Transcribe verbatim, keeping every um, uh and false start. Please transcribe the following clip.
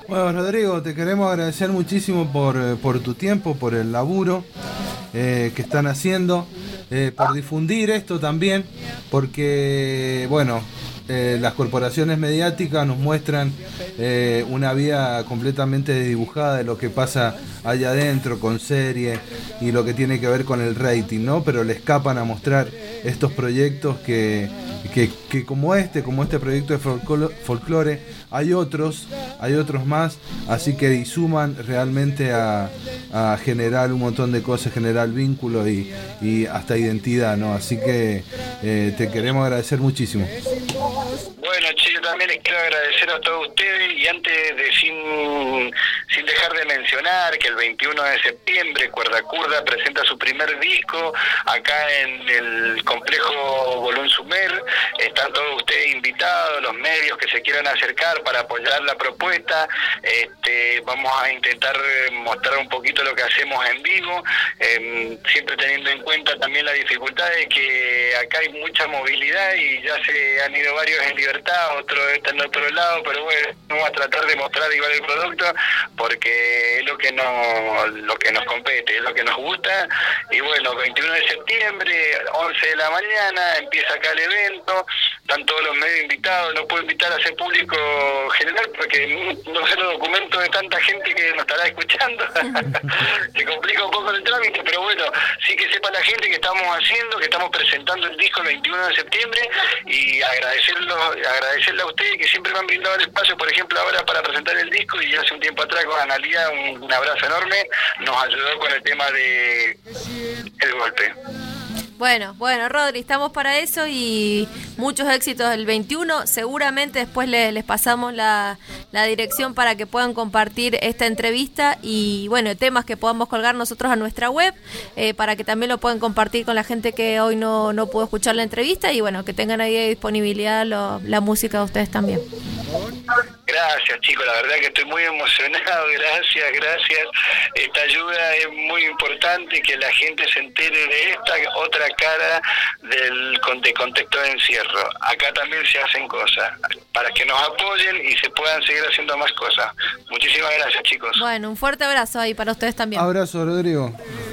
Bueno, Rodrigo, te queremos agradecer muchísimo por, por tu tiempo, por el laburo eh, que están haciendo, eh, por difundir esto también, porque, bueno, eh, las corporaciones mediáticas nos muestran eh, una vida completamente desdibujada de lo que pasa allá adentro con series y lo que tiene que ver con el rating, ¿no? Pero le escapan a mostrar estos proyectos que, que, que como este, como este proyecto de folclore, folclore hay otros, hay otros más, así que y suman realmente a, a generar un montón de cosas, generar vínculos y, y hasta identidad, ¿no? Así que eh, te queremos agradecer muchísimo. Bueno, che, yo también les quiero agradecer a todos ustedes y antes de sin, sin dejar de mencionar que el veintiuno de septiembre Cuerda Kurda presenta su primer disco acá en el complejo Bolón Sumer. Están todos ustedes invitados, los medios que se quieran acercar para apoyar la propuesta. Este, vamos a intentar mostrar un poquito lo que hacemos en vivo, eh, siempre teniendo en cuenta también la dificultad de que acá hay mucha movilidad y ya se han ido varios en libertad, otros están en otro lado, pero bueno, vamos a tratar de mostrar igual el producto porque es lo que nos, lo que nos compete, es lo que nos gusta. Y bueno, veintiuno de septiembre, once de la mañana, empieza acá el evento, están todos los medios invitados, no puedo invitar a ser público general porque no sé los documentos de tanta gente que nos estará escuchando, se complica un poco el trámite, pero bueno, sí que sepa la gente que estamos haciendo, que estamos presentando el disco el veintiuno de septiembre y agradecerlo, agradecerle a ustedes que siempre me han brindado el espacio, por ejemplo ahora para presentar el disco y hace un tiempo atrás con Analía, un, un abrazo enorme, nos ayudó con el tema de el golpe. Bueno, bueno, Rodri, estamos para eso y muchos éxitos el veintiuno. Seguramente después les, les pasamos la, la dirección para que puedan compartir esta entrevista y, bueno, temas que podamos colgar nosotros a nuestra web eh, para que también lo puedan compartir con la gente que hoy no, no pudo escuchar la entrevista y, bueno, que tengan ahí de disponibilidad lo, la música de ustedes también. Gracias, chicos, la verdad que estoy muy emocionado, gracias, gracias. Esta ayuda es muy importante, que la gente se entere de esta otra cara del de contexto de encierro. Acá también se hacen cosas, para que nos apoyen y se puedan seguir haciendo más cosas. Muchísimas gracias, chicos. Bueno, un fuerte abrazo ahí para ustedes también. Abrazo, Rodrigo.